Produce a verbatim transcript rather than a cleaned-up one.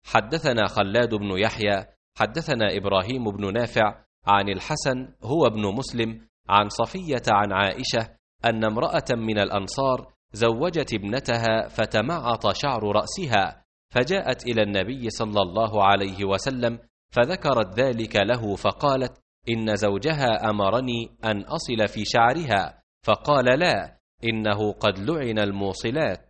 حدثنا خلاد بن يحيى حدثنا إبراهيم بن نافع عن الحسن هو ابن مسلم عن صفية عن عائشة أن امرأة من الأنصار زوجت ابنتها فتمعط شعر رأسها، فجاءت إلى النبي صلى الله عليه وسلم فذكرت ذلك له، فقالت: إن زوجها أمرني أن أصل في شعرها، فقال: لا، إنه قد لعن الموصلات.